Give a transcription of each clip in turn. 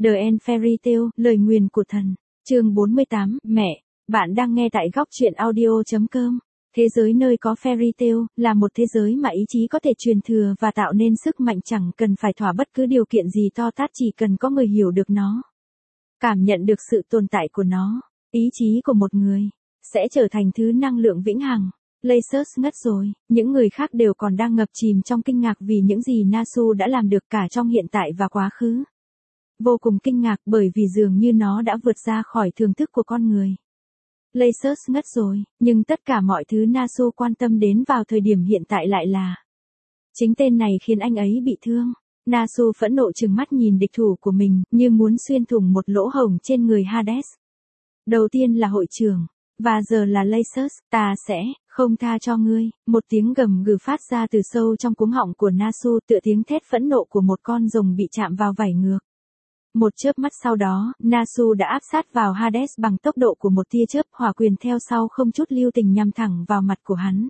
The End Fairy Tale, lời nguyền của thần. Chương 48, mẹ, bạn đang nghe tại góc truyện audio.com. Thế giới nơi có fairy tale là một thế giới mà ý chí có thể truyền thừa và tạo nên sức mạnh chẳng cần phải thỏa bất cứ điều kiện gì to tát, chỉ cần có người hiểu được nó, cảm nhận được sự tồn tại của nó. Ý chí của một người sẽ trở thành thứ năng lượng vĩnh hằng. Lacers ngất rồi, những người khác đều còn đang ngập chìm trong kinh ngạc vì những gì Nasu đã làm được cả trong hiện tại và quá khứ. Vô cùng kinh ngạc bởi vì dường như nó đã vượt ra khỏi thường thức của con người. Lacers ngất rồi, nhưng tất cả mọi thứ Nasu quan tâm đến vào thời điểm hiện tại lại là chính tên này khiến anh ấy bị thương. Nasu phẫn nộ trừng mắt nhìn địch thủ của mình như muốn xuyên thủng một lỗ hổng trên người Hades. Đầu tiên là hội trưởng, và giờ là Lacers, ta sẽ không tha cho ngươi. Một tiếng gầm gừ phát ra từ sâu trong cuống họng của Nasu, tựa tiếng thét phẫn nộ của một con rồng bị chạm vào vảy ngược. Một chớp mắt sau đó, Nasu đã áp sát vào Hades bằng tốc độ của một tia chớp, hỏa quyền theo sau không chút lưu tình nhằm thẳng vào mặt của hắn.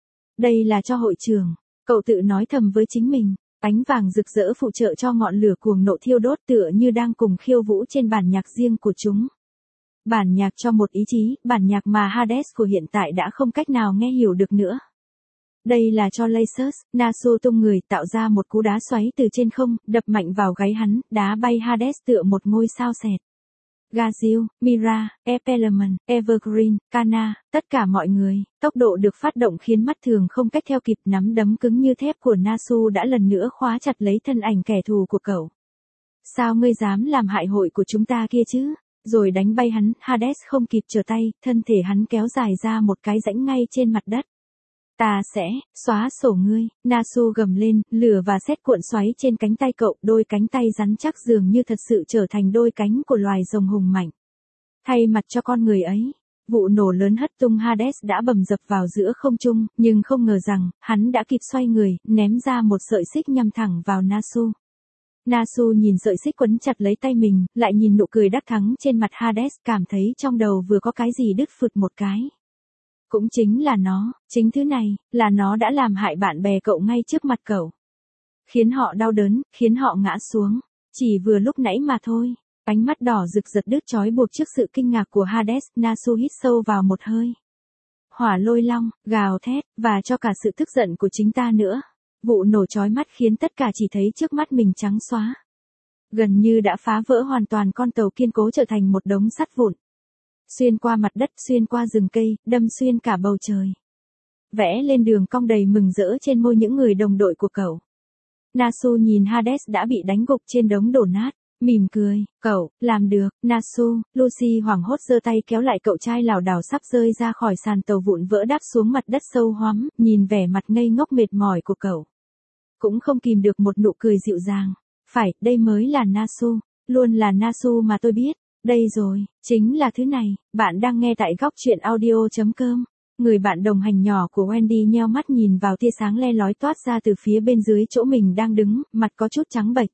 Đây là cho hội trưởng, cậu tự nói thầm với chính mình. Ánh vàng rực rỡ phụ trợ cho ngọn lửa cuồng nộ thiêu đốt, tựa như đang cùng khiêu vũ trên bản nhạc riêng của chúng. Bản nhạc cho một ý chí, bản nhạc mà Hades của hiện tại đã không cách nào nghe hiểu được nữa. Đây là cho Lacers. Nasu tung người tạo ra một cú đá xoáy từ trên không, đập mạnh vào gáy hắn, đá bay Hades tựa một ngôi sao sệt. Gazil, Mira, Epelemen, Evergreen, Kana, tất cả mọi người, tốc độ được phát động khiến mắt thường không cách theo kịp. Nắm đấm cứng như thép của Nasu đã lần nữa khóa chặt lấy thân ảnh kẻ thù của cậu. Sao ngươi dám làm hại hội của chúng ta kia chứ? Rồi đánh bay hắn. Hades không kịp trở tay, thân thể hắn kéo dài ra một cái rãnh ngay trên mặt đất. Ta sẽ xóa sổ ngươi. Nasu gầm lên, lửa và sét cuộn xoáy trên cánh tay cậu, đôi cánh tay rắn chắc dường như thật sự trở thành đôi cánh của loài rồng hùng mạnh. Thay mặt cho con người ấy, vụ nổ lớn hất tung Hades đã bầm dập vào giữa không trung, nhưng không ngờ rằng, hắn đã kịp xoay người, ném ra một sợi xích nhằm thẳng vào Nasu. Nasu nhìn sợi xích quấn chặt lấy tay mình, lại nhìn nụ cười đắc thắng trên mặt Hades, cảm thấy trong đầu vừa có cái gì đứt phụt một cái. Cũng chính là nó, chính thứ này, là nó đã làm hại bạn bè cậu ngay trước mặt cậu. Khiến họ đau đớn, khiến họ ngã xuống. Chỉ vừa lúc nãy mà thôi. Ánh mắt đỏ rực giật đứt trói buộc trước sự kinh ngạc của Hades. Nasu hít sâu vào một hơi. Hỏa lôi long, gào thét, và cho cả sự tức giận của chính ta nữa. Vụ nổ chói mắt khiến tất cả chỉ thấy trước mắt mình trắng xóa. Gần như đã phá vỡ hoàn toàn con tàu kiên cố trở thành một đống sắt vụn. Xuyên qua mặt đất, xuyên qua rừng cây, đâm xuyên cả bầu trời. Vẽ lên đường cong đầy mừng rỡ trên môi những người đồng đội của cậu. Nasu nhìn Hades đã bị đánh gục trên đống đổ nát, mỉm cười, cậu, làm được. Nasu. Lucy hoảng hốt giơ tay kéo lại cậu trai lảo đảo sắp rơi ra khỏi sàn tàu vụn vỡ đáp xuống mặt đất sâu hoắm, nhìn vẻ mặt ngây ngốc mệt mỏi của cậu. Cũng không kìm được một nụ cười dịu dàng. Phải, đây mới là Nasu, luôn là Nasu mà tôi biết. Đây rồi, chính là thứ này. Bạn đang nghe tại góc truyện audio.com. Người bạn đồng hành nhỏ của Wendy nheo mắt nhìn vào tia sáng le lói toát ra từ phía bên dưới chỗ mình đang đứng, mặt có chút trắng bệch.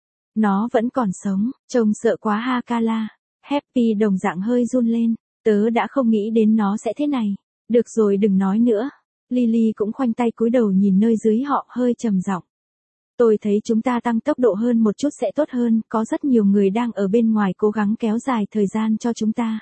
Nó vẫn còn sống, trông sợ quá ha Kala. Happy đồng dạng hơi run lên. Tớ đã không nghĩ đến nó sẽ thế này. Được rồi, đừng nói nữa. Lily cũng khoanh tay cúi đầu nhìn nơi dưới họ, hơi trầm giọng. Tôi thấy chúng ta tăng tốc độ hơn một chút sẽ tốt hơn, có rất nhiều người đang ở bên ngoài cố gắng kéo dài thời gian cho chúng ta.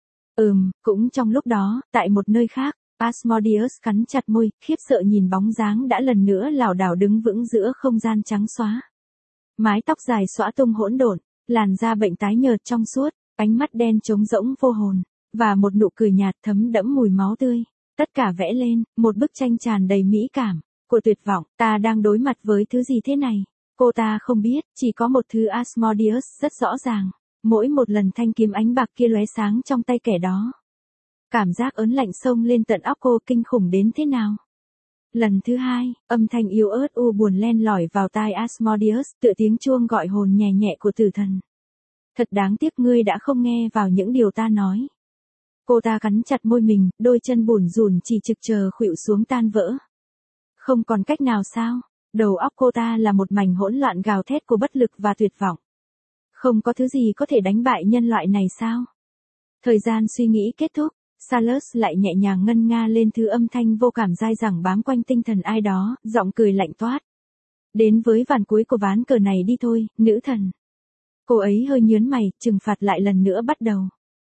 Cũng trong lúc đó, tại một nơi khác, Asmodeus cắn chặt môi, khiếp sợ nhìn bóng dáng đã lần nữa lảo đảo đứng vững giữa không gian trắng xóa. Mái tóc dài xõa tung hỗn độn, làn da bệnh tái nhợt trong suốt, ánh mắt đen trống rỗng vô hồn, và một nụ cười nhạt thấm đẫm mùi máu tươi. Tất cả vẽ lên, một bức tranh tràn đầy mỹ cảm. Của tuyệt vọng, ta đang đối mặt với thứ gì thế này? Cô ta không biết, chỉ có một thứ Asmodeus rất rõ ràng. Mỗi một lần thanh kiếm ánh bạc kia lóe sáng trong tay kẻ đó. Cảm giác ớn lạnh xông lên tận óc cô, kinh khủng đến thế nào? Lần thứ hai, âm thanh yếu ớt u buồn len lỏi vào tai Asmodeus, tựa tiếng chuông gọi hồn nhẹ nhẹ của tử thần. Thật đáng tiếc ngươi đã không nghe vào những điều ta nói. Cô ta cắn chặt môi mình, đôi chân bủn rủn chỉ trực chờ khuỵu xuống tan vỡ. Không còn cách nào sao? Đầu óc cô ta là một mảnh hỗn loạn gào thét của bất lực và tuyệt vọng. Không có thứ gì có thể đánh bại nhân loại này sao? Thời gian suy nghĩ kết thúc, Salus lại nhẹ nhàng ngân nga lên thứ âm thanh vô cảm dai dẳng bám quanh tinh thần ai đó, giọng cười lạnh toát. Đến với ván cuối của ván cờ này đi thôi, nữ thần. Cô ấy hơi nhớn mày, trừng phạt lại lần nữa bắt đầu.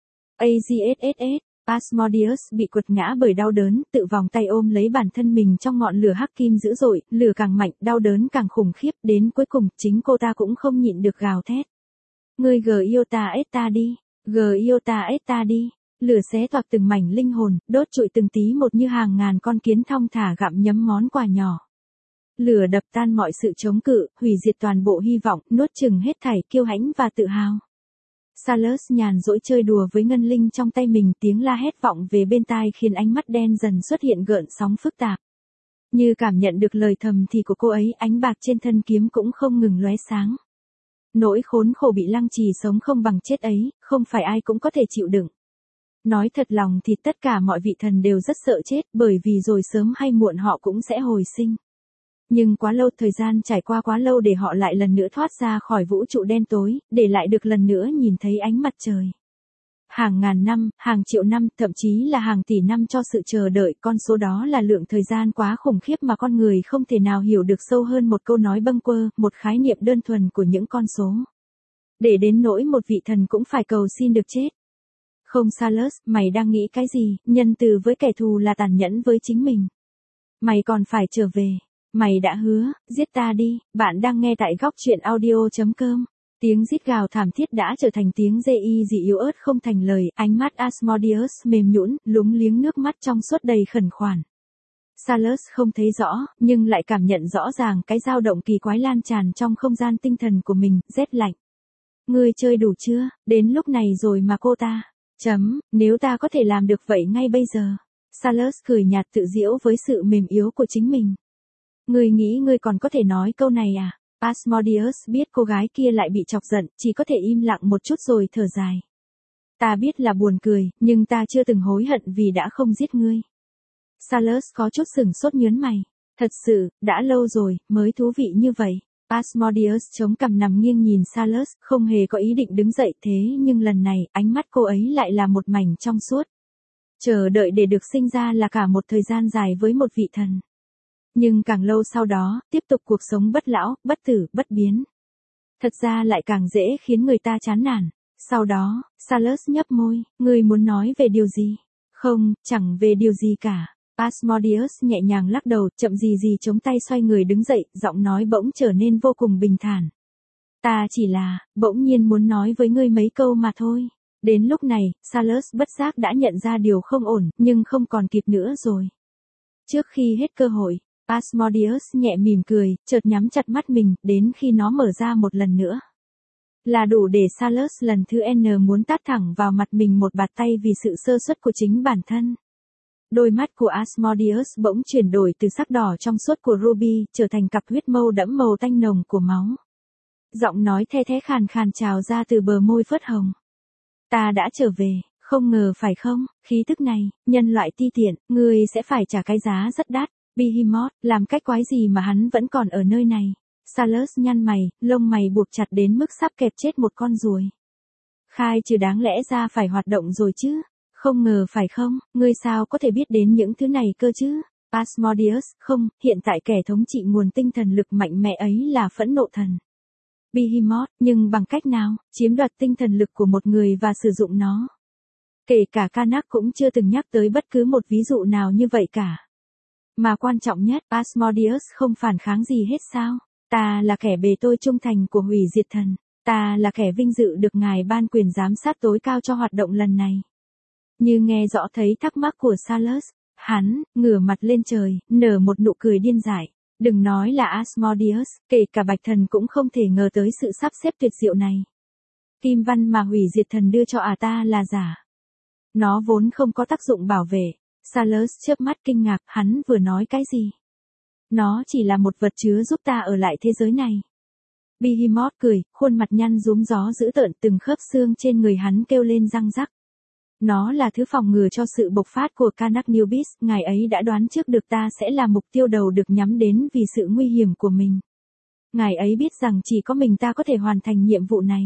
AGSSS, Asmodeus bị quật ngã bởi đau đớn, tự vòng tay ôm lấy bản thân mình trong ngọn lửa hắc kim dữ dội, lửa càng mạnh, đau đớn càng khủng khiếp, đến cuối cùng, chính cô ta cũng không nhịn được gào thét. Ngươi Giota đi, Giota đi. Lửa xé toạc từng mảnh linh hồn, đốt trụi từng tí một như hàng ngàn con kiến thong thả gặm nhấm món quà nhỏ. Lửa đập tan mọi sự chống cự, hủy diệt toàn bộ hy vọng, nuốt chửng hết thảy kiêu hãnh và tự hào. Salus nhàn rỗi chơi đùa với ngân linh trong tay mình, tiếng la hét vọng về bên tai khiến ánh mắt đen dần xuất hiện gợn sóng phức tạp. Như cảm nhận được lời thầm thì của cô ấy, ánh bạc trên thân kiếm cũng không ngừng lóe sáng. Nỗi khốn khổ bị lăng trì sống không bằng chết ấy, không phải ai cũng có thể chịu đựng. Nói thật lòng thì tất cả mọi vị thần đều rất sợ chết, bởi vì rồi sớm hay muộn họ cũng sẽ hồi sinh. Nhưng quá lâu, thời gian trải qua quá lâu để họ lại lần nữa thoát ra khỏi vũ trụ đen tối, để lại được lần nữa nhìn thấy ánh mặt trời. Hàng ngàn năm, hàng triệu năm, thậm chí là hàng tỷ năm cho sự chờ đợi, con số đó là lượng thời gian quá khủng khiếp mà con người không thể nào hiểu được sâu hơn một câu nói bâng quơ, một khái niệm đơn thuần của những con số. Để đến nỗi một vị thần cũng phải cầu xin được chết. Không Salus, mày đang nghĩ cái gì, nhân từ với kẻ thù là tàn nhẫn với chính mình. Mày còn phải trở về. Mày đã hứa, giết ta đi. Bạn đang nghe tại góc truyện audio.com. Tiếng rít gào thảm thiết đã trở thành tiếng rê y dị yếu ớt không thành lời, ánh mắt Asmodeus mềm nhũn, lúng liếng nước mắt trong suốt đầy khẩn khoản. Salus không thấy rõ, nhưng lại cảm nhận rõ ràng cái dao động kỳ quái lan tràn trong không gian tinh thần của mình, rét lạnh. Ngươi chơi đủ chưa, đến lúc này rồi mà cô ta. Nếu ta có thể làm được vậy ngay bây giờ. Salus cười nhạt tự giễu với sự mềm yếu của chính mình. Ngươi nghĩ ngươi còn có thể nói câu này à? Asmodeus biết cô gái kia lại bị chọc giận, chỉ có thể im lặng một chút rồi thở dài. Ta biết là buồn cười, nhưng ta chưa từng hối hận vì đã không giết ngươi. Salus có chút sừng sốt nhớn mày. Thật sự, đã lâu rồi, mới thú vị như vậy. Asmodeus chống cằm nằm nghiêng nhìn Salus, không hề có ý định đứng dậy thế nhưng lần này, ánh mắt cô ấy lại là một mảnh trong suốt. Chờ đợi để được sinh ra là cả một thời gian dài với một vị thần. Nhưng càng lâu sau đó, tiếp tục cuộc sống bất lão, bất tử, bất biến. Thật ra lại càng dễ khiến người ta chán nản. Sau đó, Salus nhấp môi, ngươi muốn nói về điều gì? Không, chẳng về điều gì cả. Asmodeus nhẹ nhàng lắc đầu, chậm gì gì chống tay xoay người đứng dậy, giọng nói bỗng trở nên vô cùng bình thản. Ta chỉ là, bỗng nhiên muốn nói với ngươi mấy câu mà thôi. Đến lúc này, Salus bất giác đã nhận ra điều không ổn, nhưng không còn kịp nữa rồi. Trước khi hết cơ hội, Asmodeus nhẹ mỉm cười, chợt nhắm chặt mắt mình, đến khi nó mở ra một lần nữa. Là đủ để Salus lần thứ N muốn tát thẳng vào mặt mình một bạt tay vì sự sơ suất của chính bản thân. Đôi mắt của Asmodeus bỗng chuyển đổi từ sắc đỏ trong suốt của Ruby, trở thành cặp huyết mâu đẫm màu tanh nồng của máu. Giọng nói the thé khàn khàn trào ra từ bờ môi phớt hồng. Ta đã trở về, không ngờ phải không, khí tức này, nhân loại ti tiện, ngươi sẽ phải trả cái giá rất đắt. Behemoth, làm cách quái gì mà hắn vẫn còn ở nơi này? Salus nhăn mày, lông mày buộc chặt đến mức sắp kẹp chết một con ruồi. Khai trừ đáng lẽ ra phải hoạt động rồi chứ? Không ngờ phải không, ngươi sao có thể biết đến những thứ này cơ chứ? Asmodeus, không, hiện tại kẻ thống trị nguồn tinh thần lực mạnh mẽ ấy là phẫn nộ thần. Behemoth, nhưng bằng cách nào, chiếm đoạt tinh thần lực của một người và sử dụng nó? Kể cả Karnak cũng chưa từng nhắc tới bất cứ một ví dụ nào như vậy cả. Mà quan trọng nhất, Asmodeus không phản kháng gì hết sao? Ta là kẻ bề tôi trung thành của hủy diệt thần. Ta là kẻ vinh dự được ngài ban quyền giám sát tối cao cho hoạt động lần này. Như nghe rõ thấy thắc mắc của Salus, hắn, ngửa mặt lên trời, nở một nụ cười điên dại. Đừng nói là Asmodeus, kể cả Bạch Thần cũng không thể ngờ tới sự sắp xếp tuyệt diệu này. Kim văn mà hủy diệt thần đưa cho ta là giả. Nó vốn không có tác dụng bảo vệ. Salus chớp mắt kinh ngạc, hắn vừa nói cái gì? Nó chỉ là một vật chứa giúp ta ở lại thế giới này. Behemoth cười, khuôn mặt nhăn rúm gió dữ tợn, từng khớp xương trên người hắn kêu lên răng rắc. Nó là thứ phòng ngừa cho sự bộc phát của Karnak Nubis, ngài ấy đã đoán trước được ta sẽ là mục tiêu đầu được nhắm đến vì sự nguy hiểm của mình. Ngài ấy biết rằng chỉ có mình ta có thể hoàn thành nhiệm vụ này.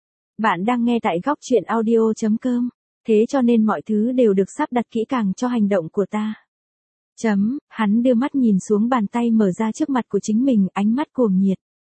Bạn đang nghe tại góc truyện audio.com. Thế cho nên mọi thứ đều được sắp đặt kỹ càng cho hành động của ta. Hắn đưa mắt nhìn xuống bàn tay mở ra trước mặt của chính mình, ánh mắt cuồng nhiệt.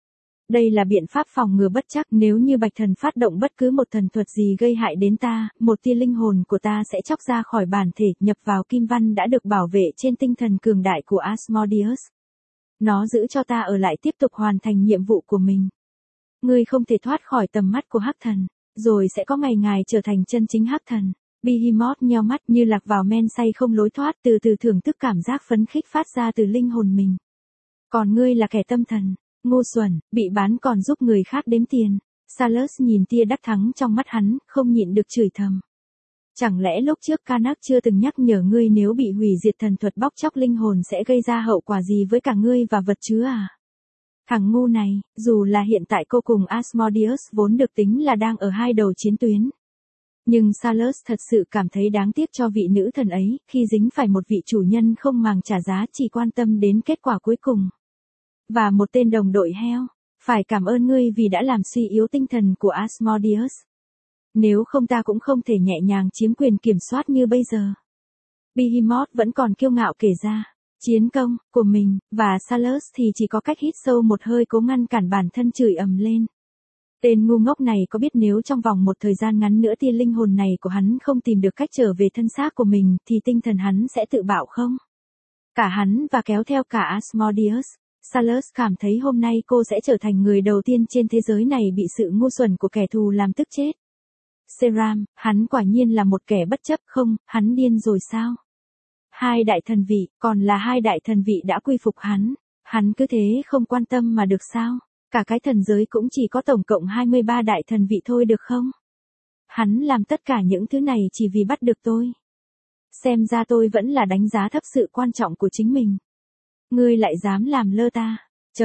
Đây là biện pháp phòng ngừa bất trắc, nếu như Bạch Thần phát động bất cứ một thần thuật gì gây hại đến ta, một tia linh hồn của ta sẽ chóc ra khỏi bản thể, nhập vào kim văn đã được bảo vệ trên tinh thần cường đại của Asmodeus. Nó giữ cho ta ở lại tiếp tục hoàn thành nhiệm vụ của mình. Ngươi không thể thoát khỏi tầm mắt của Hắc Thần, rồi sẽ có ngày ngài trở thành chân chính Hắc Thần. Behemoth nheo mắt như lạc vào men say không lối thoát, từ từ thưởng thức cảm giác phấn khích phát ra từ linh hồn mình. Còn ngươi là kẻ tâm thần, ngu xuẩn, bị bán còn giúp người khác đếm tiền. Salus nhìn tia đắc thắng trong mắt hắn, không nhịn được chửi thầm. Chẳng lẽ lúc trước Karnak chưa từng nhắc nhở ngươi nếu bị hủy diệt thần thuật bóc chóc linh hồn sẽ gây ra hậu quả gì với cả ngươi và vật chứa à? Thằng ngu này, dù là hiện tại cô cùng Asmodeus vốn được tính là đang ở hai đầu chiến tuyến. Nhưng Salus thật sự cảm thấy đáng tiếc cho vị nữ thần ấy, khi dính phải một vị chủ nhân không màng trả giá chỉ quan tâm đến kết quả cuối cùng. Và một tên đồng đội heo, phải cảm ơn ngươi vì đã làm suy yếu tinh thần của Asmodeus. Nếu không ta cũng không thể nhẹ nhàng chiếm quyền kiểm soát như bây giờ. Behemoth vẫn còn kiêu ngạo kể ra, chiến công của mình, và Salus thì chỉ có cách hít sâu một hơi cố ngăn cản bản thân chửi ầm lên. Tên ngu ngốc này có biết nếu trong vòng một thời gian ngắn nữa tia linh hồn này của hắn không tìm được cách trở về thân xác của mình thì tinh thần hắn sẽ tự bạo không? Cả hắn và kéo theo cả Asmodeus. Salus cảm thấy hôm nay cô sẽ trở thành người đầu tiên trên thế giới này bị sự ngu xuẩn của kẻ thù làm tức chết. Seram, hắn quả nhiên là một kẻ bất chấp không, hắn điên rồi sao? Hai đại thần vị, còn là hai đại thần vị đã quy phục hắn cứ thế không quan tâm mà được sao? Cả cái thần giới cũng chỉ có tổng cộng 23 đại thần vị thôi được không? Hắn làm tất cả những thứ này chỉ vì bắt được tôi. Xem ra tôi vẫn là đánh giá thấp sự quan trọng của chính mình. Ngươi lại dám làm lơ ta.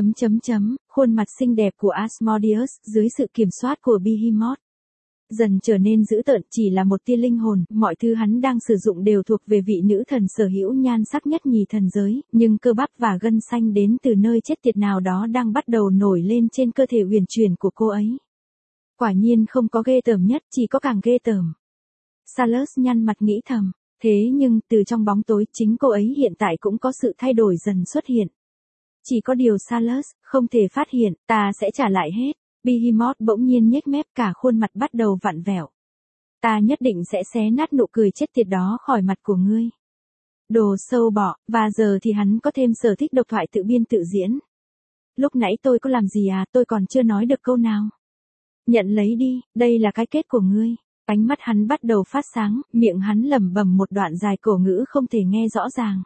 Khuôn mặt xinh đẹp của Asmodeus dưới sự kiểm soát của Behemoth dần trở nên dữ tợn, chỉ là một tia linh hồn, mọi thứ hắn đang sử dụng đều thuộc về vị nữ thần sở hữu nhan sắc nhất nhì thần giới, nhưng cơ bắp và gân xanh đến từ nơi chết tiệt nào đó đang bắt đầu nổi lên trên cơ thể huyền chuyển của cô ấy. Quả nhiên không có ghê tởm nhất, chỉ có càng ghê tởm. Salus nhăn mặt nghĩ thầm, thế nhưng từ trong bóng tối chính cô ấy hiện tại cũng có sự thay đổi dần xuất hiện. Chỉ có điều Salus không thể phát hiện, ta sẽ trả lại hết. Behemoth bỗng nhiên nhếch mép, cả khuôn mặt bắt đầu vặn vẹo. Ta nhất định sẽ xé nát nụ cười chết tiệt đó khỏi mặt của ngươi. Đồ sâu bọ, và giờ thì hắn có thêm sở thích độc thoại tự biên tự diễn. Lúc nãy tôi có làm gì à, tôi còn chưa nói được câu nào. Nhận lấy đi, đây là cái kết của ngươi. Ánh mắt hắn bắt đầu phát sáng, miệng hắn lẩm bẩm một đoạn dài cổ ngữ không thể nghe rõ ràng.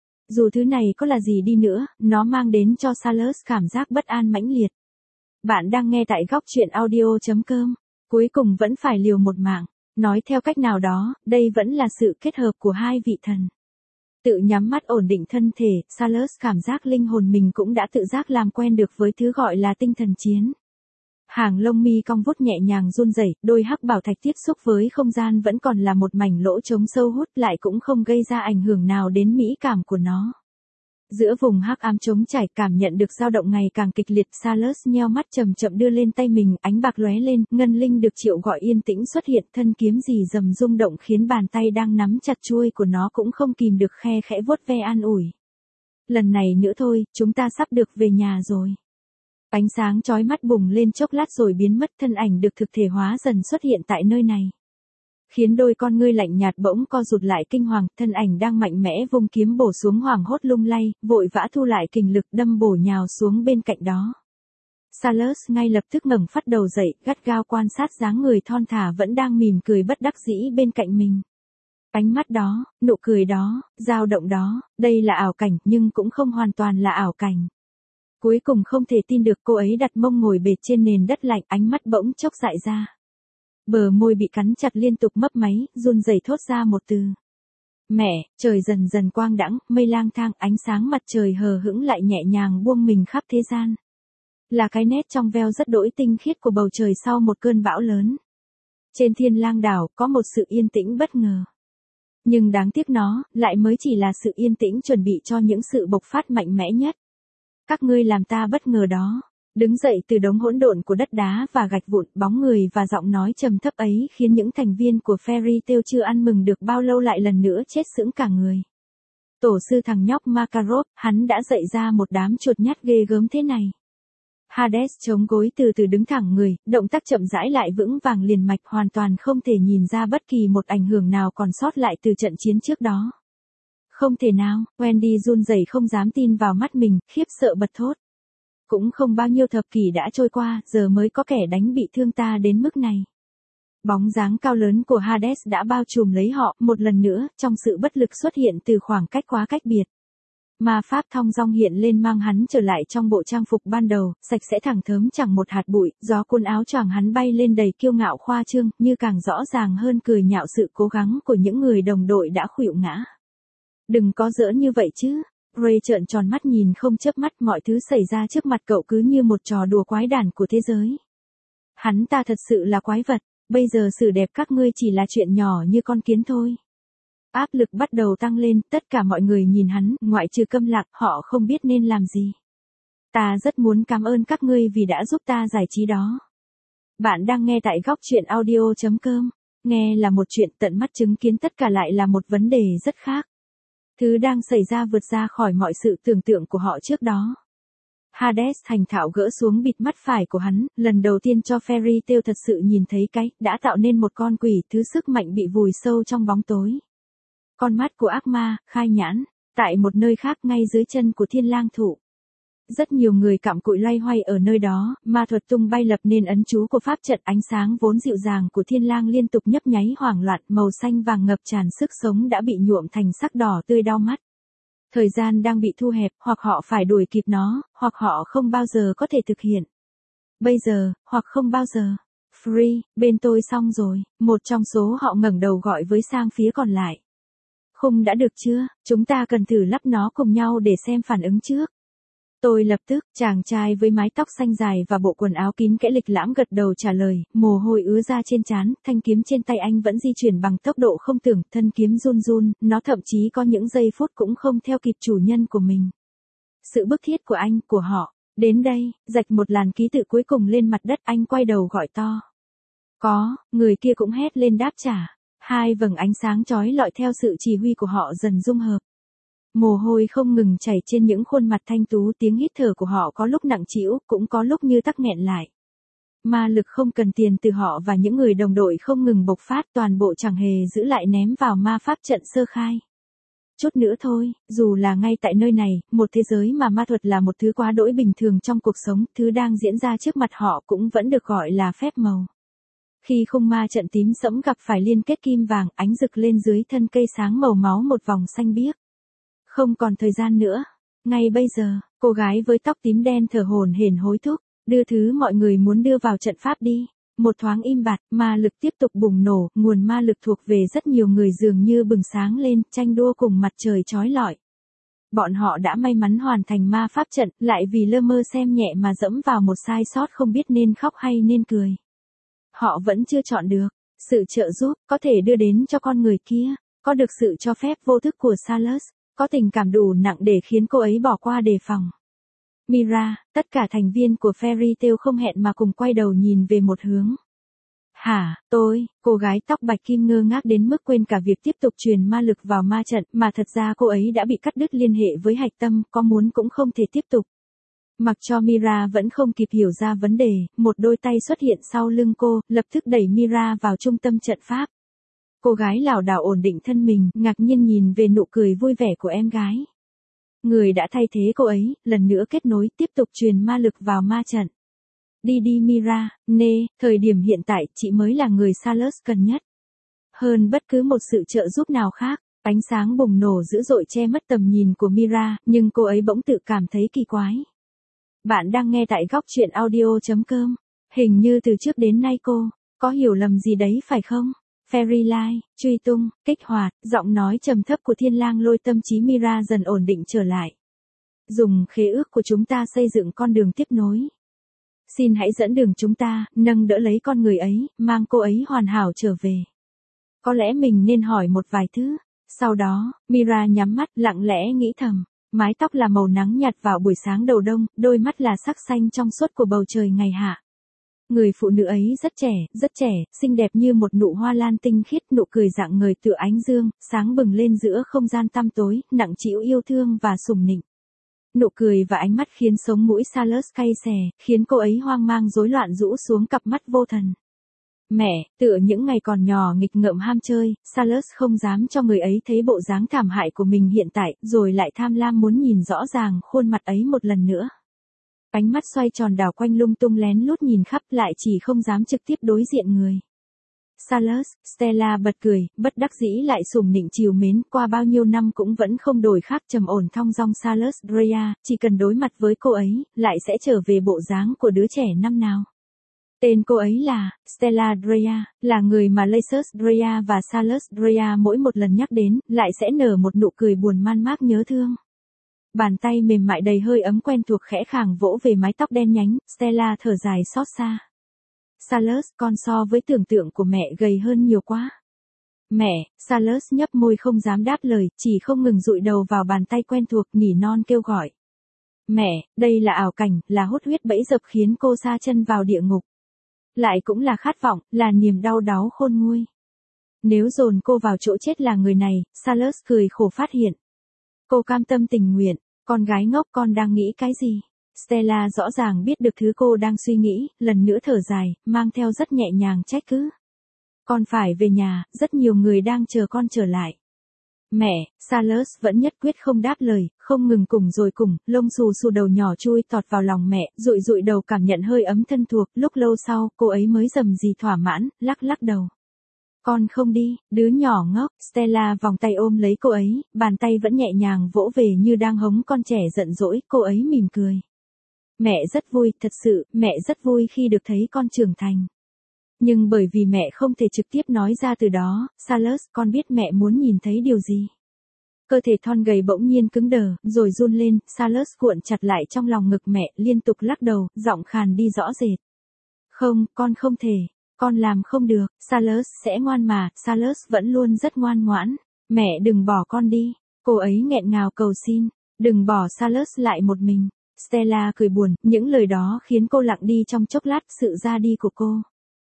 Dù thứ này có là gì đi nữa, nó mang đến cho Salus cảm giác bất an mãnh liệt. Bạn đang nghe tại góc truyện audio.com. Cuối cùng vẫn phải liều một mạng. Nói theo cách nào đó, đây vẫn là sự kết hợp của hai vị thần. Tự nhắm mắt ổn định thân thể, Salus cảm giác linh hồn mình cũng đã tự giác làm quen được với thứ gọi là tinh thần chiến. Hàng lông mi cong vút nhẹ nhàng run rẩy, đôi hắc bảo thạch tiếp xúc với không gian vẫn còn là một mảnh lỗ trống sâu hút, lại cũng không gây ra ảnh hưởng nào đến mỹ cảm của nó. Giữa vùng hắc ám trống trải, cảm nhận được dao động ngày càng kịch liệt, Salus nheo mắt chậm chậm đưa lên tay mình, ánh bạc lóe lên, ngân linh được triệu gọi yên tĩnh xuất hiện, thân kiếm rì rầm rung động khiến bàn tay đang nắm chặt chuôi của nó cũng không kìm được khe khẽ vuốt ve an ủi. Lần này nữa thôi, chúng ta sắp được về nhà rồi. Ánh sáng chói mắt bùng lên chốc lát rồi biến mất, thân ảnh được thực thể hóa dần xuất hiện tại nơi này. Khiến đôi con ngươi lạnh nhạt bỗng co rụt lại kinh hoàng, thân ảnh đang mạnh mẽ vung kiếm bổ xuống hoảng hốt lung lay, vội vã thu lại kình lực đâm bổ nhào xuống bên cạnh đó. Salus ngay lập tức ngẩng phát đầu dậy, gắt gao quan sát dáng người thon thả vẫn đang mỉm cười bất đắc dĩ bên cạnh mình. Ánh mắt đó, nụ cười đó, dao động đó, đây là ảo cảnh nhưng cũng không hoàn toàn là ảo cảnh. Cuối cùng không thể tin được cô ấy đặt mông ngồi bệt trên nền đất lạnh, ánh mắt bỗng chốc dại ra. Bờ môi bị cắn chặt liên tục mấp máy, run rẩy thốt ra một từ. Mẹ, trời dần dần quang đãng, mây lang thang, ánh sáng mặt trời hờ hững lại nhẹ nhàng buông mình khắp thế gian. Là cái nét trong veo rất đỗi tinh khiết của bầu trời sau một cơn bão lớn. Trên Thiên Lang đảo có một sự yên tĩnh bất ngờ. Nhưng đáng tiếc nó lại mới chỉ là sự yên tĩnh chuẩn bị cho những sự bộc phát mạnh mẽ nhất. Các ngươi làm ta bất ngờ đó. Đứng dậy từ đống hỗn độn của đất đá và gạch vụn, bóng người và giọng nói trầm thấp ấy khiến những thành viên của Fairy Tail chưa ăn mừng được bao lâu lại lần nữa chết sững cả người. Tổ sư thằng nhóc Makarov, hắn đã dạy ra một đám chuột nhắt ghê gớm thế này. Hades chống gối từ từ đứng thẳng người, động tác chậm rãi lại vững vàng liền mạch, hoàn toàn không thể nhìn ra bất kỳ một ảnh hưởng nào còn sót lại từ trận chiến trước đó. Không thể nào, Wendy run rẩy không dám tin vào mắt mình, khiếp sợ bật thốt. Cũng không bao nhiêu thập kỷ đã trôi qua, giờ mới có kẻ đánh bị thương ta đến mức này. Bóng dáng cao lớn của Hades đã bao trùm lấy họ, một lần nữa, trong sự bất lực xuất hiện từ khoảng cách quá cách biệt. Ma pháp thong dong hiện lên mang hắn trở lại trong bộ trang phục ban đầu, sạch sẽ thẳng thớm chẳng một hạt bụi, gió cuốn áo choàng hắn bay lên đầy kiêu ngạo khoa trương, như càng rõ ràng hơn cười nhạo sự cố gắng của những người đồng đội đã khuỵu ngã. Đừng có giỡn như vậy chứ. Ray trợn tròn mắt nhìn không chớp mắt, mọi thứ xảy ra trước mặt cậu cứ như một trò đùa quái đản của thế giới. Hắn ta thật sự là quái vật, bây giờ xử đẹp các ngươi chỉ là chuyện nhỏ như con kiến thôi. Áp lực bắt đầu tăng lên, tất cả mọi người nhìn hắn, ngoại trừ Câm Lặng, họ không biết nên làm gì. Ta rất muốn cảm ơn các ngươi vì đã giúp ta giải trí đó. Bạn đang nghe tại góc chuyện audio.com. Nghe là một chuyện, tận mắt chứng kiến tất cả lại là một vấn đề rất khác. Thứ đang xảy ra vượt ra khỏi mọi sự tưởng tượng của họ trước đó. Hades thành thạo gỡ xuống bịt mắt phải của hắn, lần đầu tiên cho Fairy Tail thật sự nhìn thấy cái, đã tạo nên một con quỷ, thứ sức mạnh bị vùi sâu trong bóng tối. Con mắt của ác ma, khai nhãn, tại một nơi khác ngay dưới chân của Thiên Lang thụ. Rất nhiều người cặm cụi loay hoay ở nơi đó, ma thuật tung bay lập nên ấn chú của pháp trận, ánh sáng vốn dịu dàng của Thiên Lang liên tục nhấp nháy hoảng loạn, màu xanh vàng ngập tràn sức sống đã bị nhuộm thành sắc đỏ tươi đau mắt. Thời gian đang bị thu hẹp, hoặc họ phải đuổi kịp nó, hoặc họ không bao giờ có thể thực hiện. Bây giờ, hoặc không bao giờ. Free, bên tôi xong rồi, một trong số họ ngẩng đầu gọi với sang phía còn lại. Không đã được chưa, chúng ta cần thử lắp nó cùng nhau để xem phản ứng trước. Tôi lập tức, chàng trai với mái tóc xanh dài và bộ quần áo kín kẽ lịch lãm gật đầu trả lời, mồ hôi ứa ra trên trán, thanh kiếm trên tay anh vẫn di chuyển bằng tốc độ không tưởng, thân kiếm run run, nó thậm chí có những giây phút cũng không theo kịp chủ nhân của mình. Sự bức thiết của anh, của họ, đến đây, rạch một làn ký tự cuối cùng lên mặt đất, anh quay đầu gọi to. Có, người kia cũng hét lên đáp trả. Hai vầng ánh sáng chói lọi theo sự chỉ huy của họ dần dung hợp. Mồ hôi không ngừng chảy trên những khuôn mặt thanh tú, tiếng hít thở của họ có lúc nặng trĩu, cũng có lúc như tắc nghẹn lại. Ma lực không cần tiền từ họ và những người đồng đội không ngừng bộc phát, toàn bộ chẳng hề giữ lại ném vào ma pháp trận sơ khai. Chút nữa thôi, dù là ngay tại nơi này, một thế giới mà ma thuật là một thứ quá đỗi bình thường trong cuộc sống, thứ đang diễn ra trước mặt họ cũng vẫn được gọi là phép màu. Khi khung ma trận tím sẫm gặp phải liên kết kim vàng, ánh rực lên dưới thân cây sáng màu máu một vòng xanh biếc. Không còn thời gian nữa. Ngay bây giờ, cô gái với tóc tím đen thở hổn hển hối thúc, đưa thứ mọi người muốn đưa vào trận pháp đi. Một thoáng im bặt, ma lực tiếp tục bùng nổ, nguồn ma lực thuộc về rất nhiều người dường như bừng sáng lên, tranh đua cùng mặt trời chói lọi. Bọn họ đã may mắn hoàn thành ma pháp trận, lại vì lơ mơ xem nhẹ mà dẫm vào một sai sót không biết nên khóc hay nên cười. Họ vẫn chưa chọn được. Sự trợ giúp, có thể đưa đến cho con người kia, có được sự cho phép vô thức của Salus, có tình cảm đủ nặng để khiến cô ấy bỏ qua đề phòng. Mira, tất cả thành viên của Fairy Tail không hẹn mà cùng quay đầu nhìn về một hướng. Hả, cô gái tóc bạch kim ngơ ngác đến mức quên cả việc tiếp tục truyền ma lực vào ma trận, mà thật ra cô ấy đã bị cắt đứt liên hệ với hạch tâm, có muốn cũng không thể tiếp tục. Mặc cho Mira vẫn không kịp hiểu ra vấn đề, một đôi tay xuất hiện sau lưng cô, lập tức đẩy Mira vào trung tâm trận pháp. Cô gái lảo đảo ổn định thân mình, ngạc nhiên nhìn về nụ cười vui vẻ của em gái. Người đã thay thế cô ấy, lần nữa kết nối, tiếp tục truyền ma lực vào ma trận. Đi đi Mira, thời điểm hiện tại, chị mới là người Salus cần nhất. Hơn bất cứ một sự trợ giúp nào khác, ánh sáng bùng nổ dữ dội che mất tầm nhìn của Mira, nhưng cô ấy bỗng tự cảm thấy kỳ quái. Bạn đang nghe tại góc chuyện audio.com. Hình như từ trước đến nay cô, có hiểu lầm gì đấy phải không? Fairy Light, truy tung, kích hoạt, giọng nói trầm thấp của Thiên Lang lôi tâm trí Mira dần ổn định trở lại. Dùng khế ước của chúng ta xây dựng con đường tiếp nối. Xin hãy dẫn đường chúng ta, nâng đỡ lấy con người ấy, mang cô ấy hoàn hảo trở về. Có lẽ mình nên hỏi một vài thứ. Sau đó, Mira nhắm mắt, lặng lẽ nghĩ thầm. Mái tóc là màu nắng nhạt vào buổi sáng đầu đông, đôi mắt là sắc xanh trong suốt của bầu trời ngày hạ. Người phụ nữ ấy rất trẻ, xinh đẹp như một nụ hoa lan tinh khiết, nụ cười rạng ngời tựa ánh dương, sáng bừng lên giữa không gian tăm tối, nặng trĩu yêu thương và sùng nịnh. Nụ cười và ánh mắt khiến sống mũi Salus cay xè, khiến cô ấy hoang mang rối loạn rũ xuống cặp mắt vô thần. Mẹ, tựa những ngày còn nhỏ nghịch ngợm ham chơi, Salus không dám cho người ấy thấy bộ dáng thảm hại của mình hiện tại, rồi lại tham lam muốn nhìn rõ ràng khuôn mặt ấy một lần nữa. Ánh mắt xoay tròn đảo quanh lung tung lén lút nhìn khắp lại chỉ không dám trực tiếp đối diện người. Salus, Stella bật cười, bất đắc dĩ lại sủng nịnh trìu mến, qua bao nhiêu năm cũng vẫn không đổi khác trầm ổn thong dong Salus Drea, chỉ cần đối mặt với cô ấy, lại sẽ trở về bộ dáng của đứa trẻ năm nào. Tên cô ấy là Stella Drea, là người mà Lacus Drea và Salus Drea mỗi một lần nhắc đến, lại sẽ nở một nụ cười buồn man mác nhớ thương. Bàn tay mềm mại đầy hơi ấm quen thuộc khẽ khàng vỗ về mái tóc đen nhánh, Stella thở dài xót xa. Salus, con so với tưởng tượng của mẹ gầy hơn nhiều quá. Mẹ, Salus nhấp môi không dám đáp lời, chỉ không ngừng dụi đầu vào bàn tay quen thuộc, nỉ non kêu gọi. Mẹ, đây là ảo cảnh, là hút huyết bẫy dập khiến cô sa chân vào địa ngục. Lại cũng là khát vọng, là niềm đau đáu khôn nguôi. Nếu dồn cô vào chỗ chết là người này, Salus cười khổ phát hiện. Cô cam tâm tình nguyện, con gái ngốc con đang nghĩ cái gì? Stella rõ ràng biết được thứ cô đang suy nghĩ, lần nữa thở dài, mang theo rất nhẹ nhàng trách cứ. Con phải về nhà, rất nhiều người đang chờ con trở lại. Mẹ, Salus vẫn nhất quyết không đáp lời, không ngừng cùng rồi cùng, lông xù xù đầu nhỏ chui tọt vào lòng mẹ, dụi dụi đầu cảm nhận hơi ấm thân thuộc, lúc lâu sau, cô ấy mới rầm rì thỏa mãn, lắc lắc đầu. Con không đi, đứa nhỏ ngốc, Stella vòng tay ôm lấy cô ấy, bàn tay vẫn nhẹ nhàng vỗ về như đang hống con trẻ giận dỗi, cô ấy mỉm cười. Mẹ rất vui, thật sự, mẹ rất vui khi được thấy con trưởng thành. Nhưng bởi vì mẹ không thể trực tiếp nói ra từ đó, Salus, con biết mẹ muốn nhìn thấy điều gì. Cơ thể thon gầy bỗng nhiên cứng đờ, rồi run lên, Salus cuộn chặt lại trong lòng ngực mẹ, liên tục lắc đầu, giọng khàn đi rõ rệt. Không, con không thể, con làm không được, Salus sẽ ngoan mà, Salus vẫn luôn rất ngoan ngoãn. Mẹ đừng bỏ con đi, cô ấy nghẹn ngào cầu xin, đừng bỏ Salus lại một mình. Stella cười buồn, những lời đó khiến cô lặng đi trong chốc lát, sự ra đi của cô.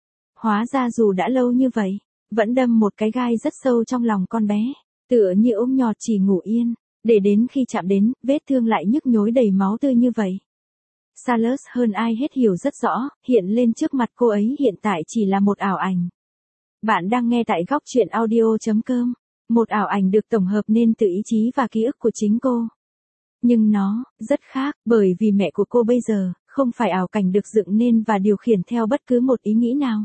Hóa ra dù đã lâu như vậy, vẫn đâm một cái gai rất sâu trong lòng con bé, tựa như ôm nhọt chỉ ngủ yên, để đến khi chạm đến, vết thương lại nhức nhối đầy máu tươi như vậy. Salus hơn ai hết hiểu rất rõ, hiện lên trước mặt cô ấy hiện tại chỉ là một ảo ảnh. Bạn đang nghe tại góc truyện audio.com, một ảo ảnh được tổng hợp nên từ ý chí và ký ức của chính cô. Nhưng nó, rất khác, bởi vì mẹ của cô bây giờ, không phải ảo cảnh được dựng nên và điều khiển theo bất cứ một ý nghĩ nào.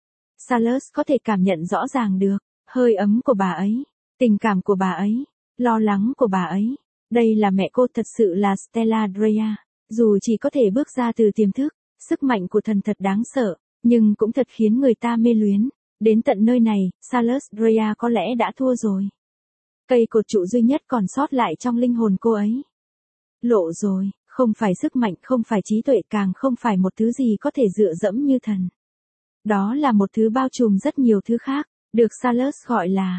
Salus có thể cảm nhận rõ ràng được, hơi ấm của bà ấy, tình cảm của bà ấy, lo lắng của bà ấy. Đây là mẹ cô thật sự là Stella Drea. Dù chỉ có thể bước ra từ tiềm thức, sức mạnh của thần thật đáng sợ, nhưng cũng thật khiến người ta mê luyến. Đến tận nơi này, Salus Drea có lẽ đã thua rồi. Cây cột trụ duy nhất còn sót lại trong linh hồn cô ấy. Lộ rồi, không phải sức mạnh, không phải trí tuệ, càng không phải một thứ gì có thể dựa dẫm như thần. Đó là một thứ bao trùm rất nhiều thứ khác, được Salus gọi là,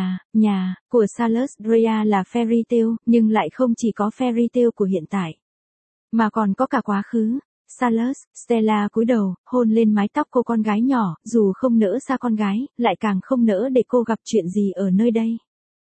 nhà, của Salus Drea là fairy tale, nhưng lại không chỉ có fairy tale của hiện tại, mà còn có cả quá khứ. Salus, Stella cúi đầu, hôn lên mái tóc cô con gái nhỏ, dù không nỡ xa con gái, lại càng không nỡ để cô gặp chuyện gì ở nơi đây.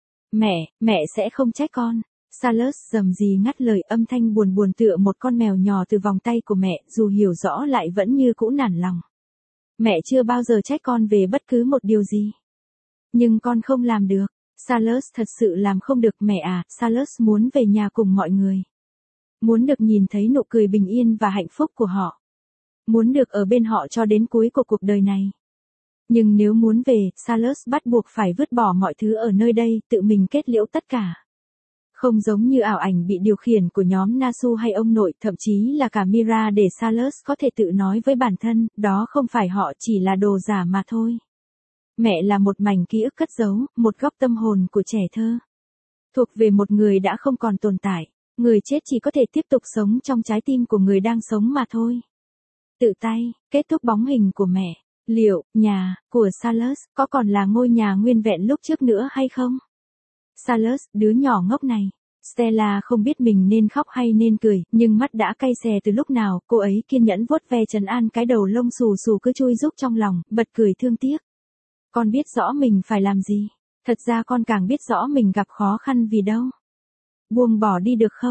Mẹ sẽ không trách con. Salus rầm rì ngắt lời, âm thanh buồn buồn tựa một con mèo nhỏ từ vòng tay của mẹ, dù hiểu rõ lại vẫn như cũ nản lòng. Mẹ chưa bao giờ trách con về bất cứ một điều gì. Nhưng con không làm được. Salus thật sự làm không được mẹ à, Salus muốn về nhà cùng mọi người. Muốn được nhìn thấy nụ cười bình yên và hạnh phúc của họ. Muốn được ở bên họ cho đến cuối của cuộc đời này. Nhưng nếu muốn về, Salus bắt buộc phải vứt bỏ mọi thứ ở nơi đây, tự mình kết liễu tất cả. Không giống như ảo ảnh bị điều khiển của nhóm Nasu hay ông nội, thậm chí là cả Mira, để Salus có thể tự nói với bản thân, đó không phải họ, chỉ là đồ giả mà thôi. Mẹ là một mảnh ký ức cất giấu, một góc tâm hồn của trẻ thơ. Thuộc về một người đã không còn tồn tại, người chết chỉ có thể tiếp tục sống trong trái tim của người đang sống mà thôi. Tự tay, kết thúc bóng hình của mẹ. Liệu, nhà, của Salus, có còn là ngôi nhà nguyên vẹn lúc trước nữa hay không? Salus, đứa nhỏ ngốc này. Stella không biết mình nên khóc hay nên cười, nhưng mắt đã cay xè từ lúc nào, cô ấy kiên nhẫn vuốt ve trấn an cái đầu lông xù xù cứ chui rúc trong lòng, bật cười thương tiếc. Con biết rõ mình phải làm gì. Thật ra con càng biết rõ mình gặp khó khăn vì đâu. Buông bỏ đi được không?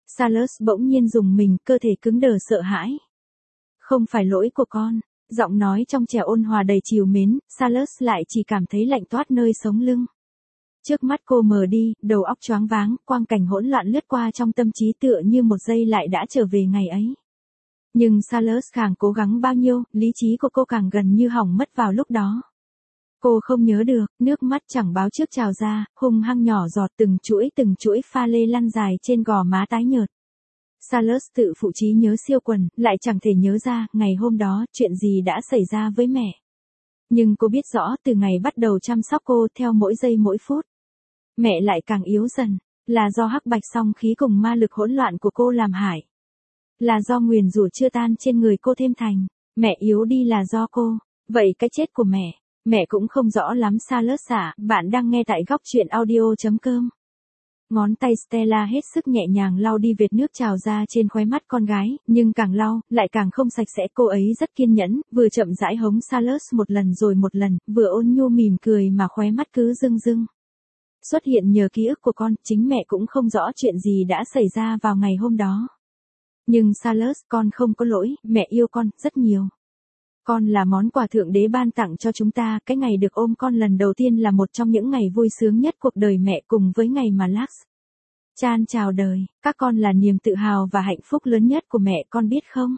Salus bỗng nhiên rùng mình, cơ thể cứng đờ sợ hãi. Không phải lỗi của con. Giọng nói trong trẻo ôn hòa đầy trìu mến, Salus lại chỉ cảm thấy lạnh toát nơi sống lưng. Trước mắt cô mờ đi, đầu óc choáng váng, quang cảnh hỗn loạn lướt qua trong tâm trí tựa như một giây lại đã trở về ngày ấy. Nhưng Salus càng cố gắng bao nhiêu, lý trí của cô càng gần như hỏng mất vào lúc đó. Cô không nhớ được, nước mắt chẳng báo trước trào ra, hung hăng nhỏ giọt từng chuỗi pha lê lăn dài trên gò má tái nhợt. Salus tự phụ trí nhớ siêu quần, lại chẳng thể nhớ ra, ngày hôm đó, chuyện gì đã xảy ra với mẹ. Nhưng cô biết rõ, từ ngày bắt đầu chăm sóc cô, theo mỗi giây mỗi phút, mẹ lại càng yếu dần, là do hắc bạch song khí cùng ma lực hỗn loạn của cô làm hại. Là do nguyền rủa chưa tan trên người cô thêm thành, mẹ yếu đi là do cô, vậy cái chết của mẹ cũng không rõ lắm. Salus ạ, bạn đang nghe tại góc truyện audio.com. Ngón tay Stella hết sức nhẹ nhàng lau đi vệt nước trào ra trên khóe mắt con gái, nhưng càng lau, lại càng không sạch sẽ. Cô ấy rất kiên nhẫn, vừa chậm rãi hống Salus một lần rồi một lần, vừa ôn nhu mỉm cười mà khóe mắt cứ rưng rưng. Xuất hiện nhờ ký ức của con, chính mẹ cũng không rõ chuyện gì đã xảy ra vào ngày hôm đó. Nhưng Salus, con không có lỗi, mẹ yêu con rất nhiều. Con là món quà Thượng Đế ban tặng cho chúng ta, cái ngày được ôm con lần đầu tiên là một trong những ngày vui sướng nhất cuộc đời mẹ cùng với ngày mà Lux Chan chào đời, các con là niềm tự hào và hạnh phúc lớn nhất của mẹ, con biết không?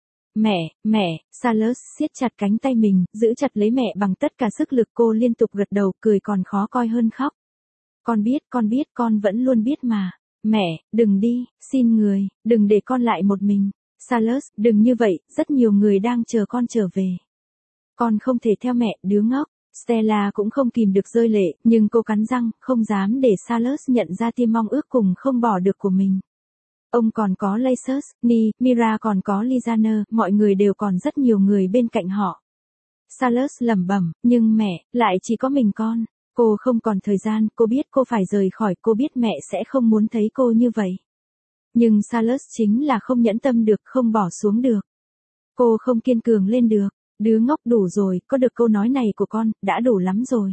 Mẹ, Salus siết chặt cánh tay mình, giữ chặt lấy mẹ bằng tất cả sức lực. Cô liên tục gật đầu, cười còn khó coi hơn khóc. Con biết, con vẫn luôn biết mà. Mẹ, đừng đi, xin người, đừng để con lại một mình. Salus, đừng như vậy, rất nhiều người đang chờ con trở về. Con không thể theo mẹ, đứa ngốc. Stella cũng không kìm được rơi lệ, nhưng cô cắn răng, không dám để Salus nhận ra tia mong ước cùng không bỏ được của mình. Ông còn có Lacus, Ni, Mira còn có Lizaner, mọi người đều còn rất nhiều người bên cạnh họ. Salus lẩm bẩm, nhưng mẹ, lại chỉ có mình con. Cô không còn thời gian, cô biết cô phải rời khỏi, cô biết mẹ sẽ không muốn thấy cô như vậy. Nhưng Salus chính là không nhẫn tâm được, không bỏ xuống được. Cô không kiên cường lên được. Đứa ngốc, đủ rồi, có được câu nói này của con, đã đủ lắm rồi.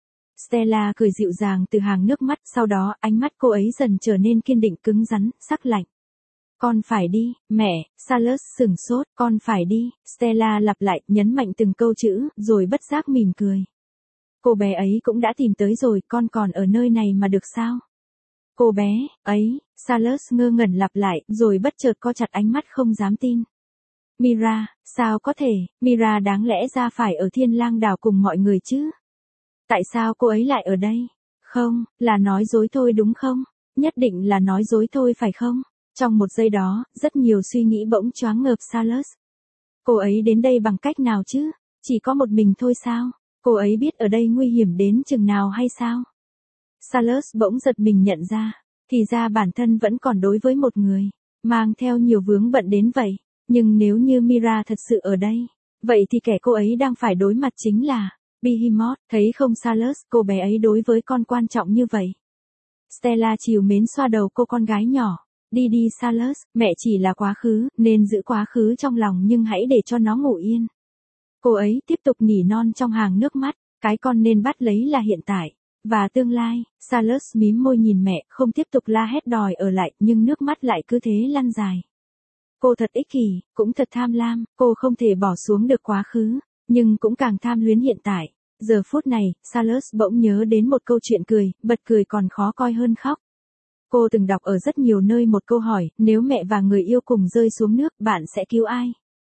Stella cười dịu dàng từ hàng nước mắt, sau đó ánh mắt cô ấy dần trở nên kiên định, cứng rắn, sắc lạnh. Con phải đi, mẹ. Salus sửng sốt, con phải đi. Stella lặp lại, nhấn mạnh từng câu chữ, rồi bất giác mỉm cười. Cô bé ấy cũng đã tìm tới rồi, con còn ở nơi này mà được sao? Cô bé ấy, Salus ngơ ngẩn lặp lại, rồi bất chợt co chặt ánh mắt không dám tin. Mira, sao có thể, Mira đáng lẽ ra phải ở Thiên Lang đảo cùng mọi người chứ? Tại sao cô ấy lại ở đây? Không, là nói dối thôi đúng không? Nhất định là nói dối thôi phải không? Trong một giây đó, rất nhiều suy nghĩ bỗng choáng ngợp Salus. Cô ấy đến đây bằng cách nào chứ? Chỉ có một mình thôi sao? Cô ấy biết ở đây nguy hiểm đến chừng nào hay sao? Salus bỗng giật mình nhận ra, thì ra bản thân vẫn còn đối với một người, mang theo nhiều vướng bận đến vậy. Nhưng nếu như Mira thật sự ở đây, vậy thì kẻ cô ấy đang phải đối mặt chính là Behemoth. Thấy không Salus, cô bé ấy đối với con quan trọng như vậy. Stella trìu mến xoa đầu cô con gái nhỏ. Đi đi Salus, mẹ chỉ là quá khứ, nên giữ quá khứ trong lòng nhưng hãy để cho nó ngủ yên. Cô ấy tiếp tục nỉ non trong hàng nước mắt, cái con nên bắt lấy là hiện tại và tương lai. Salus mím môi nhìn mẹ, không tiếp tục la hét đòi ở lại, nhưng nước mắt lại cứ thế lăn dài. Cô thật ích kỷ, cũng thật tham lam, cô không thể bỏ xuống được quá khứ, nhưng cũng càng tham luyến hiện tại. Giờ phút này, Salus bỗng nhớ đến một câu chuyện cười, bật cười còn khó coi hơn khóc. Cô từng đọc ở rất nhiều nơi một câu hỏi, nếu mẹ và người yêu cùng rơi xuống nước, bạn sẽ cứu ai?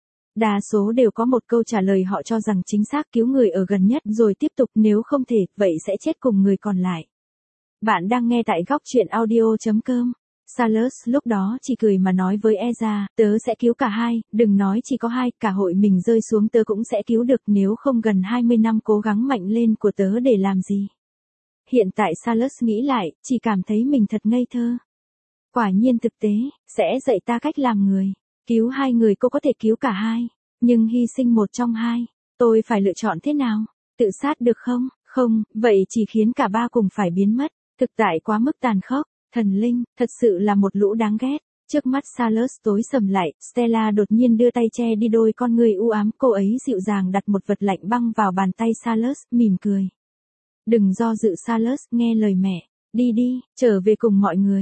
Đa số đều có một câu trả lời, họ cho rằng chính xác, cứu người ở gần nhất, rồi tiếp tục, nếu không thể, vậy sẽ chết cùng người còn lại. Bạn đang nghe tại góc truyện audio.com. Salus lúc đó chỉ cười mà nói với Eza, tớ sẽ cứu cả hai, đừng nói chỉ có hai, cả hội mình rơi xuống tớ cũng sẽ cứu được, nếu không gần 20 năm cố gắng mạnh lên của tớ để làm gì. Hiện tại Salus nghĩ lại, chỉ cảm thấy mình thật ngây thơ. Quả nhiên thực tế, sẽ dạy ta cách làm người. Cứu hai người cô có thể cứu cả hai, nhưng hy sinh một trong hai, tôi phải lựa chọn thế nào? Tự sát được không? Không, vậy chỉ khiến cả ba cùng phải biến mất. Thực tại quá mức tàn khốc. Thần linh, thật sự là một lũ đáng ghét. Trước mắt Salus tối sầm lại, Stella đột nhiên đưa tay che đi đôi con người u ám, cô ấy dịu dàng đặt một vật lạnh băng vào bàn tay Salus, mỉm cười. Đừng do dự Salus, nghe lời mẹ, đi đi, trở về cùng mọi người.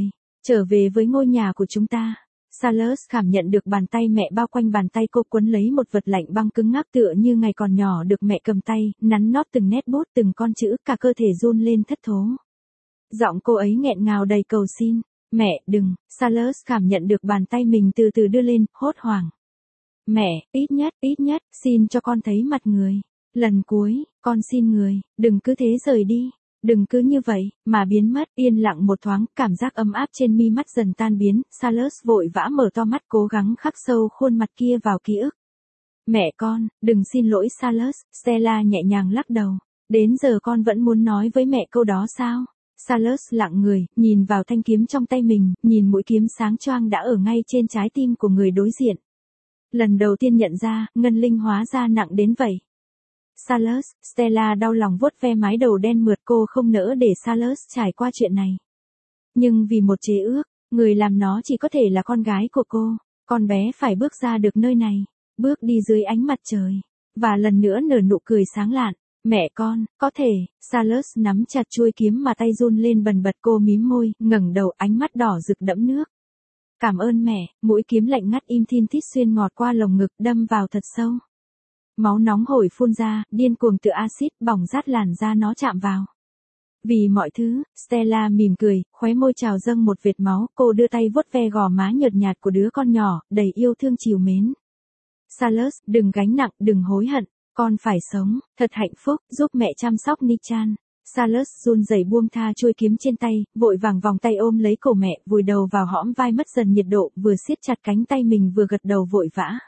Trở về với ngôi nhà của chúng ta. Salus cảm nhận được bàn tay mẹ bao quanh bàn tay cô, quấn lấy một vật lạnh băng cứng ngắc tựa như ngày còn nhỏ được mẹ cầm tay, nắn nót từng nét bút từng con chữ, cả cơ thể run lên thất thố. Giọng cô ấy nghẹn ngào đầy cầu xin. Mẹ, đừng. Salus cảm nhận được bàn tay mình từ từ đưa lên, hốt hoảng. Mẹ, ít nhất, xin cho con thấy mặt người. Lần cuối, con xin người, đừng cứ thế rời đi. Đừng cứ như vậy, mà biến mất. Yên lặng một thoáng, cảm giác ấm áp trên mi mắt dần tan biến. Salus vội vã mở to mắt, cố gắng khắc sâu khuôn mặt kia vào ký ức. Mẹ con, đừng xin lỗi Salus. Stella nhẹ nhàng lắc đầu. Đến giờ con vẫn muốn nói với mẹ câu đó sao? Salus lặng người, nhìn vào thanh kiếm trong tay mình, nhìn mũi kiếm sáng choang đã ở ngay trên trái tim của người đối diện. Lần đầu tiên nhận ra, ngân linh hóa ra nặng đến vậy. Salus, Stella đau lòng vuốt ve mái đầu đen mượt, cô không nỡ để Salus trải qua chuyện này. Nhưng vì một chế ước, người làm nó chỉ có thể là con gái của cô. Con bé phải bước ra được nơi này, bước đi dưới ánh mặt trời, và lần nữa nở nụ cười sáng lạn. Mẹ con, có thể. Salus nắm chặt chuôi kiếm mà tay run lên bần bật, cô mím môi, ngẩng đầu, ánh mắt đỏ rực đẫm nước. Cảm ơn mẹ. Mũi kiếm lạnh ngắt im thin thít xuyên ngọt qua lồng ngực, đâm vào thật sâu. Máu nóng hổi phun ra, điên cuồng từ axit bỏng rát làn da nó chạm vào. Vì mọi thứ, Stella mỉm cười, khóe môi trào dâng một vệt máu, cô đưa tay vuốt ve gò má nhợt nhạt của đứa con nhỏ, đầy yêu thương trìu mến. Salus, đừng gánh nặng, đừng hối hận, con phải sống, thật hạnh phúc, giúp mẹ chăm sóc Nichan. Salus run rẩy buông tha chuôi kiếm trên tay, vội vàng vòng tay ôm lấy cổ mẹ, vùi đầu vào hõm vai, mất dần nhiệt độ, vừa siết chặt cánh tay mình vừa gật đầu vội vã.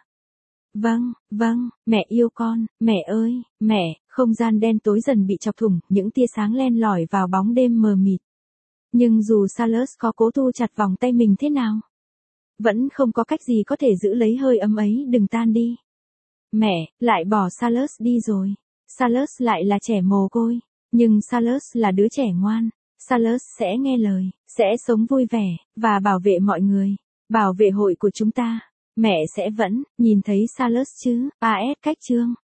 Vâng, mẹ yêu con, mẹ ơi, mẹ. Không gian đen tối dần bị chọc thủng, những tia sáng len lỏi vào bóng đêm mờ mịt. Nhưng dù Salus có cố thu chặt vòng tay mình thế nào, vẫn không có cách gì có thể giữ lấy hơi ấm ấy đừng tan đi. Mẹ, lại bỏ Salus đi rồi. Salus lại là trẻ mồ côi, nhưng Salus là đứa trẻ ngoan. Salus sẽ nghe lời, sẽ sống vui vẻ, và bảo vệ mọi người, bảo vệ hội của chúng ta. Mẹ sẽ vẫn nhìn thấy Salus chứ. AS cách chương.